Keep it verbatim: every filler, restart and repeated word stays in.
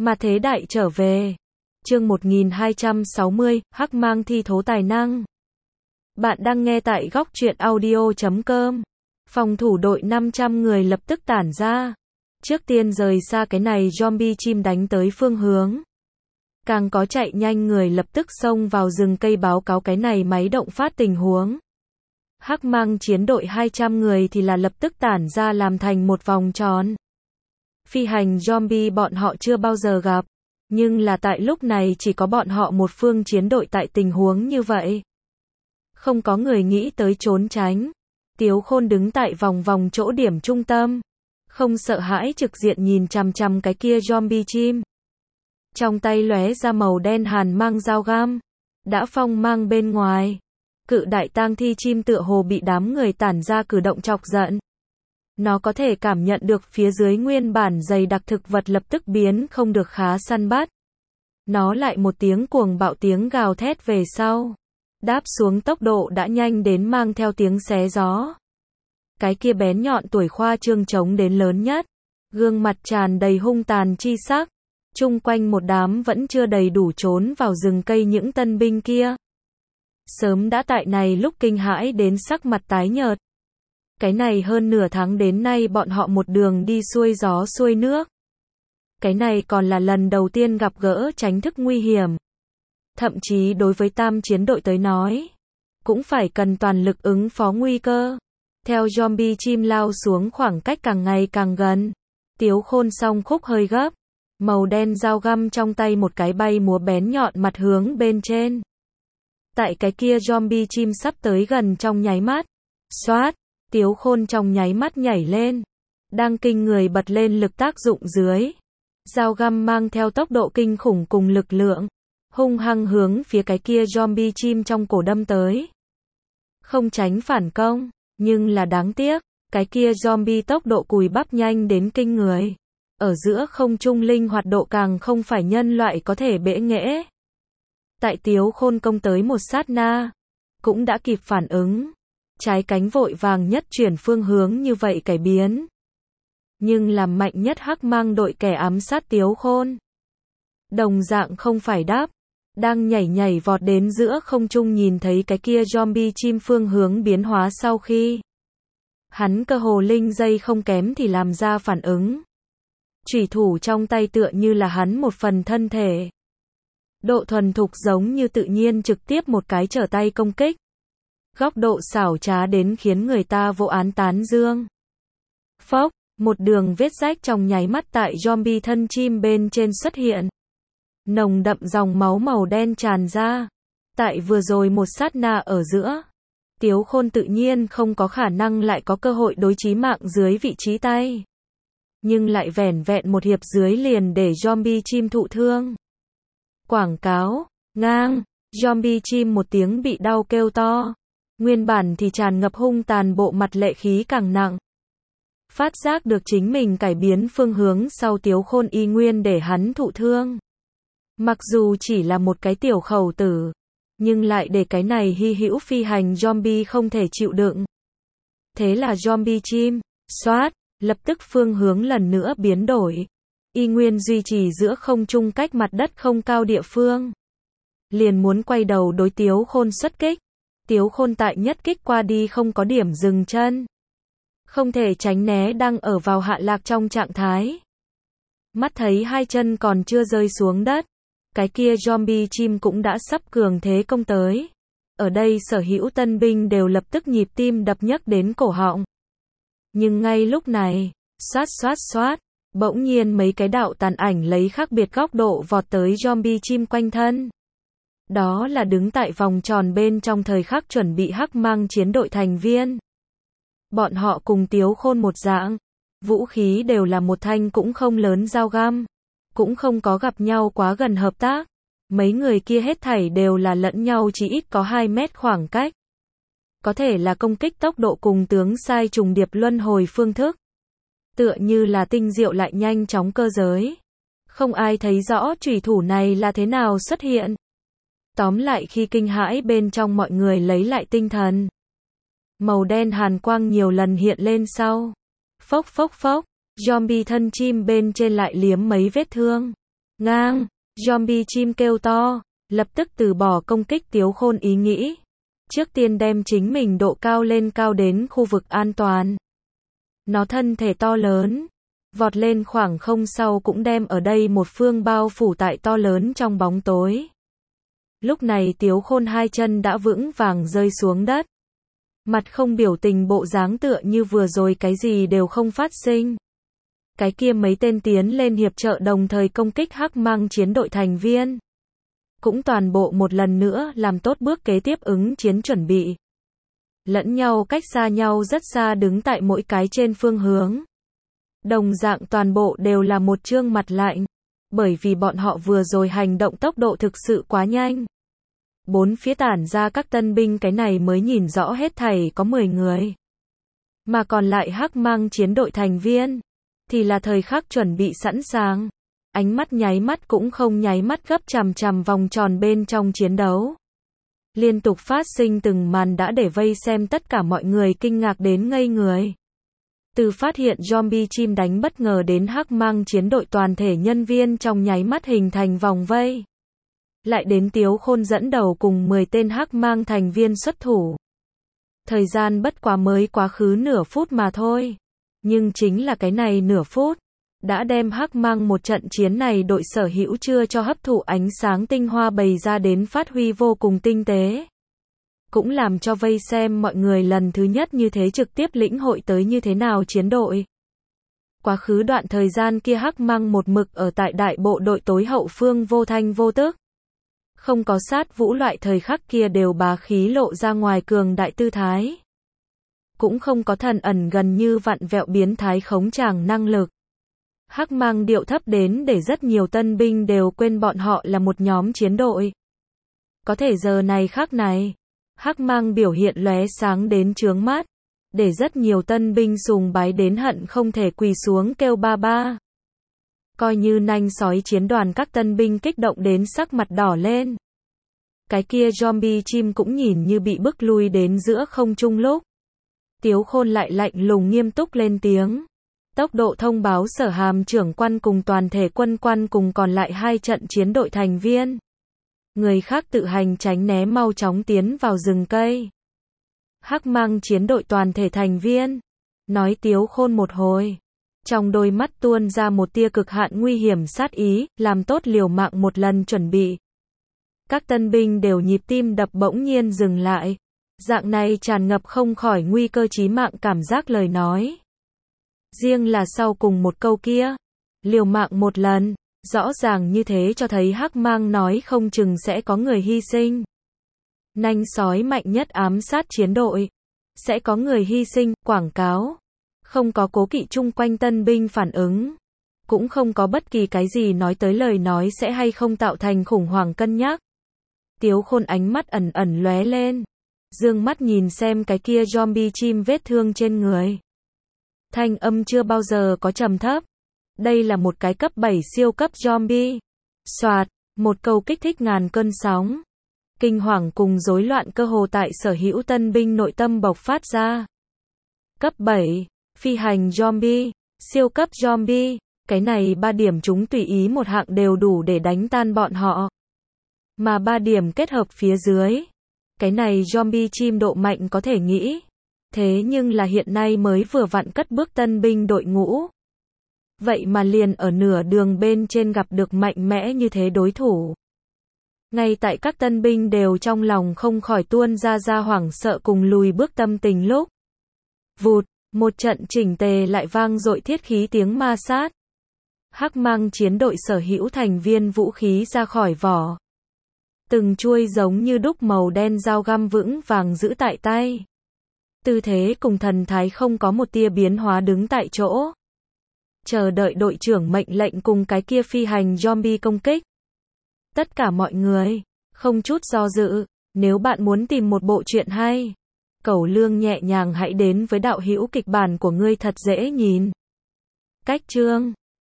Mà thế đại trở về. Chương một nghìn hai trăm sáu mươi, Hắc Mang thi thố tài năng. Bạn đang nghe tại góc truyện audio chấm com. Phòng thủ đội năm trăm người lập tức tản ra. Trước tiên rời xa cái này zombie chim đánh tới phương hướng. Càng có chạy nhanh người lập tức xông vào rừng cây báo cáo cái này máy động phát tình huống. Hắc Mang chiến đội hai trăm người thì là lập tức tản ra làm thành một vòng tròn. Phi hành zombie bọn họ chưa bao giờ gặp, nhưng là tại lúc này chỉ có bọn họ một phương chiến đội tại tình huống như vậy. Không có người nghĩ tới trốn tránh. Tiếu Khôn đứng tại vòng vòng chỗ điểm trung tâm, không sợ hãi trực diện nhìn chằm chằm cái kia zombie chim. Trong tay lóe ra màu đen hàn mang dao găm, đã phong mang bên ngoài. Cự đại tang thi chim tựa hồ bị đám người tản ra cử động chọc giận. Nó có thể cảm nhận được phía dưới nguyên bản dày đặc thực vật lập tức biến không được khá săn bắt. Nó lại một tiếng cuồng bạo tiếng gào thét về sau. Đáp xuống tốc độ đã nhanh đến mang theo tiếng xé gió. Cái kia bén nhọn tuổi khoa trương trống đến lớn nhất. Gương mặt tràn đầy hung tàn chi sắc. Chung quanh một đám vẫn chưa đầy đủ trốn vào rừng cây những tân binh kia. Sớm đã tại này lúc kinh hãi đến sắc mặt tái nhợt. Cái này hơn nửa tháng đến nay bọn họ một đường đi xuôi gió xuôi nước. Cái này còn là lần đầu tiên gặp gỡ tránh thức nguy hiểm. Thậm chí đối với tam chiến đội tới nói, cũng phải cần toàn lực ứng phó nguy cơ. Theo zombie chim lao xuống khoảng cách càng ngày càng gần. Tiếu Khôn song khúc hơi gấp. Màu đen dao găm trong tay một cái bay múa bén nhọn mặt hướng bên trên. Tại cái kia zombie chim sắp tới gần trong nháy mắt. Xoát, Tiếu Khôn trong nháy mắt nhảy lên. Đang kinh người bật lên lực tác dụng dưới. Dao găm mang theo tốc độ kinh khủng cùng lực lượng. Hung hăng hướng phía cái kia zombie chim trong cổ đâm tới. Không tránh phản công, nhưng là đáng tiếc. Cái kia zombie tốc độ cùi bắp nhanh đến kinh người. Ở giữa không trung linh hoạt độ càng không phải nhân loại có thể bẽ nghễ. Tại Tiếu Khôn công tới một sát na, cũng đã kịp phản ứng. Trái cánh vội vàng nhất chuyển phương hướng như vậy cải biến. Nhưng làm mạnh nhất Hắc Mang đội kẻ ám sát Tiếu Khôn. Đồng dạng không phải đáp. Đang nhảy nhảy vọt đến giữa không trung nhìn thấy cái kia zombie chim phương hướng biến hóa sau khi. Hắn cơ hồ linh dây không kém thì làm ra phản ứng. Chủy thủ trong tay tựa như là hắn một phần thân thể. Độ thuần thục giống như tự nhiên trực tiếp một cái trở tay công kích. Góc độ xảo trá đến khiến người ta vô án tán dương. Phốc, một đường vết rách trong nháy mắt tại zombie thân chim bên trên xuất hiện. Nồng đậm dòng máu màu đen tràn ra. Tại vừa rồi một sát na ở giữa. Tiếu Khôn tự nhiên không có khả năng lại có cơ hội đối chí mạng dưới vị trí tay. Nhưng lại vẻn vẹn một hiệp dưới liền để zombie chim thụ thương. Quảng cáo, ngang, zombie chim một tiếng bị đau kêu to. Nguyên bản thì tràn ngập hung tàn bộ mặt lệ khí càng nặng. Phát giác được chính mình cải biến phương hướng sau Tiếu Khôn y nguyên để hắn thụ thương. Mặc dù chỉ là một cái tiểu khẩu tử, nhưng lại để cái này hy hữu phi hành zombie không thể chịu đựng. Thế là zombie chim, xoát, lập tức phương hướng lần nữa biến đổi. Y nguyên duy trì giữa không trung cách mặt đất không cao địa phương. Liền muốn quay đầu đối Tiếu Khôn xuất kích. Tiếu Khôn tại nhất kích qua đi không có điểm dừng chân. Không thể tránh né đang ở vào hạ lạc trong trạng thái. Mắt thấy hai chân còn chưa rơi xuống đất. Cái kia zombie chim cũng đã sắp cường thế công tới. Ở đây sở hữu tân binh đều lập tức nhịp tim đập nhấc đến cổ họng. Nhưng ngay lúc này, xoát xoát xoát, bỗng nhiên mấy cái đạo tàn ảnh lấy khác biệt góc độ vọt tới zombie chim quanh thân. Đó là đứng tại vòng tròn bên trong thời khắc chuẩn bị Hắc Mang chiến đội thành viên. Bọn họ cùng Tiếu Khôn một dạng, vũ khí đều là một thanh cũng không lớn dao găm, cũng không có gặp nhau quá gần hợp tác. Mấy người kia hết thảy đều là lẫn nhau chỉ ít có hai mét khoảng cách. Có thể là công kích tốc độ cùng tướng sai trùng điệp luân hồi phương thức. Tựa như là tinh diệu lại nhanh chóng cơ giới. Không ai thấy rõ chủy thủ này là thế nào xuất hiện. Tóm lại khi kinh hãi bên trong mọi người lấy lại tinh thần. Màu đen hàn quang nhiều lần hiện lên sau. Phốc phốc phốc, zombie thân chim bên trên lại liếm mấy vết thương. Ngang, zombie chim kêu to, lập tức từ bỏ công kích Tiếu Khôn ý nghĩ. Trước tiên đem chính mình độ cao lên cao đến khu vực an toàn. Nó thân thể to lớn, vọt lên khoảng không sau cũng đem ở đây một phương bao phủ tại to lớn trong bóng tối. Lúc này Tiếu Khôn hai chân đã vững vàng rơi xuống đất. Mặt không biểu tình bộ dáng tựa như vừa rồi cái gì đều không phát sinh. Cái kia mấy tên tiến lên hiệp trợ đồng thời công kích Hắc Mang chiến đội thành viên. Cũng toàn bộ một lần nữa làm tốt bước kế tiếp ứng chiến chuẩn bị. Lẫn nhau cách xa nhau rất xa đứng tại mỗi cái trên phương hướng. Đồng dạng toàn bộ đều là một trương mặt lạnh. Bởi vì bọn họ vừa rồi hành động tốc độ thực sự quá nhanh. Bốn phía tản ra các tân binh cái này mới nhìn rõ hết thảy có mười người. Mà còn lại Hắc Mang chiến đội thành viên. Thì là thời khắc chuẩn bị sẵn sàng. Ánh mắt nháy mắt cũng không nháy mắt gấp chằm chằm vòng tròn bên trong chiến đấu. Liên tục phát sinh từng màn đã để vây xem tất cả mọi người kinh ngạc đến ngây người. Từ phát hiện zombie chim đánh bất ngờ đến Hắc Mang chiến đội toàn thể nhân viên trong nháy mắt hình thành vòng vây. Lại đến Tiếu Khôn dẫn đầu cùng mười tên Hắc Mang thành viên xuất thủ. Thời gian bất quá mới quá khứ nửa phút mà thôi. Nhưng chính là cái này nửa phút. Đã đem Hắc Mang một trận chiến này đội sở hữu chưa cho hấp thụ ánh sáng tinh hoa bày ra đến phát huy vô cùng tinh tế. Cũng làm cho vây xem mọi người lần thứ nhất như thế trực tiếp lĩnh hội tới như thế nào chiến đội. Quá khứ đoạn thời gian kia Hắc Mang một mực ở tại đại bộ đội tối hậu phương vô thanh vô tức. Không có sát vũ loại thời khắc kia đều bá khí lộ ra ngoài cường đại tư thái. Cũng không có thần ẩn gần như vặn vẹo biến thái khống tràng năng lực. Hắc Mang điệu thấp đến để rất nhiều tân binh đều quên bọn họ là một nhóm chiến đội. Có thể giờ này khắc này, Hắc Mang biểu hiện lóe sáng đến chướng mắt, để rất nhiều tân binh sùng bái đến hận không thể quỳ xuống kêu ba ba. Coi như nanh sói chiến đoàn các tân binh kích động đến sắc mặt đỏ lên. Cái kia zombie chim cũng nhìn như bị bức lui đến giữa không trung lúc. Tiếu Khôn lại lạnh lùng nghiêm túc lên tiếng. Tốc độ thông báo Sở Hàm trưởng quan cùng toàn thể quân quan cùng còn lại hai trận chiến đội thành viên. Người khác tự hành tránh né mau chóng tiến vào rừng cây. Hắc Mang chiến đội toàn thể thành viên. Nói Tiếu Khôn một hồi. Trong đôi mắt tuôn ra một tia cực hạn nguy hiểm sát ý, làm tốt liều mạng một lần chuẩn bị. Các tân binh đều nhịp tim đập bỗng nhiên dừng lại. Dạng này tràn ngập không khỏi nguy cơ chí mạng cảm giác lời nói. Riêng là sau cùng một câu kia, liều mạng một lần, rõ ràng như thế cho thấy Hắc Mang nói không chừng sẽ có người hy sinh. Nanh sói mạnh nhất ám sát chiến đội, sẽ có người hy sinh, quảng cáo. Không có cố kỵ chung quanh tân binh phản ứng. Cũng không có bất kỳ cái gì nói tới lời nói sẽ hay không tạo thành khủng hoảng cân nhắc. Tiếu Khôn ánh mắt ẩn ẩn lóe lên. Dương mắt nhìn xem cái kia zombie chim vết thương trên người. Thanh âm chưa bao giờ có trầm thấp. Đây là một cái cấp bảy siêu cấp zombie. Soạt, một câu kích thích ngàn cơn sóng. Kinh hoàng cùng rối loạn cơ hồ tại sở hữu tân binh nội tâm bộc phát ra. Cấp bảy, phi hành zombie, siêu cấp zombie, cái này ba điểm chúng tùy ý một hạng đều đủ để đánh tan bọn họ. Mà ba điểm kết hợp phía dưới. Cái này zombie chim độ mạnh có thể nghĩ. Thế nhưng là hiện nay mới vừa vặn cất bước tân binh đội ngũ. Vậy mà liền ở nửa đường bên trên gặp được mạnh mẽ như thế đối thủ. Ngay tại các tân binh đều trong lòng không khỏi tuôn ra ra hoảng sợ cùng lùi bước tâm tình lúc. Vụt, một trận chỉnh tề lại vang dội thiết khí tiếng ma sát. Hắc Mang chiến đội sở hữu thành viên vũ khí ra khỏi vỏ. Từng chuôi giống như đúc màu đen dao găm vững vàng giữ tại tay. Tư thế cùng thần thái không có một tia biến hóa đứng tại chỗ. Chờ đợi đội trưởng mệnh lệnh cùng cái kia phi hành zombie công kích. Tất cả mọi người, không chút do dự, nếu bạn muốn tìm một bộ truyện hay, Cẩu Lương nhẹ nhàng hãy đến với đạo hữu kịch bản của ngươi thật dễ nhìn. Cách chương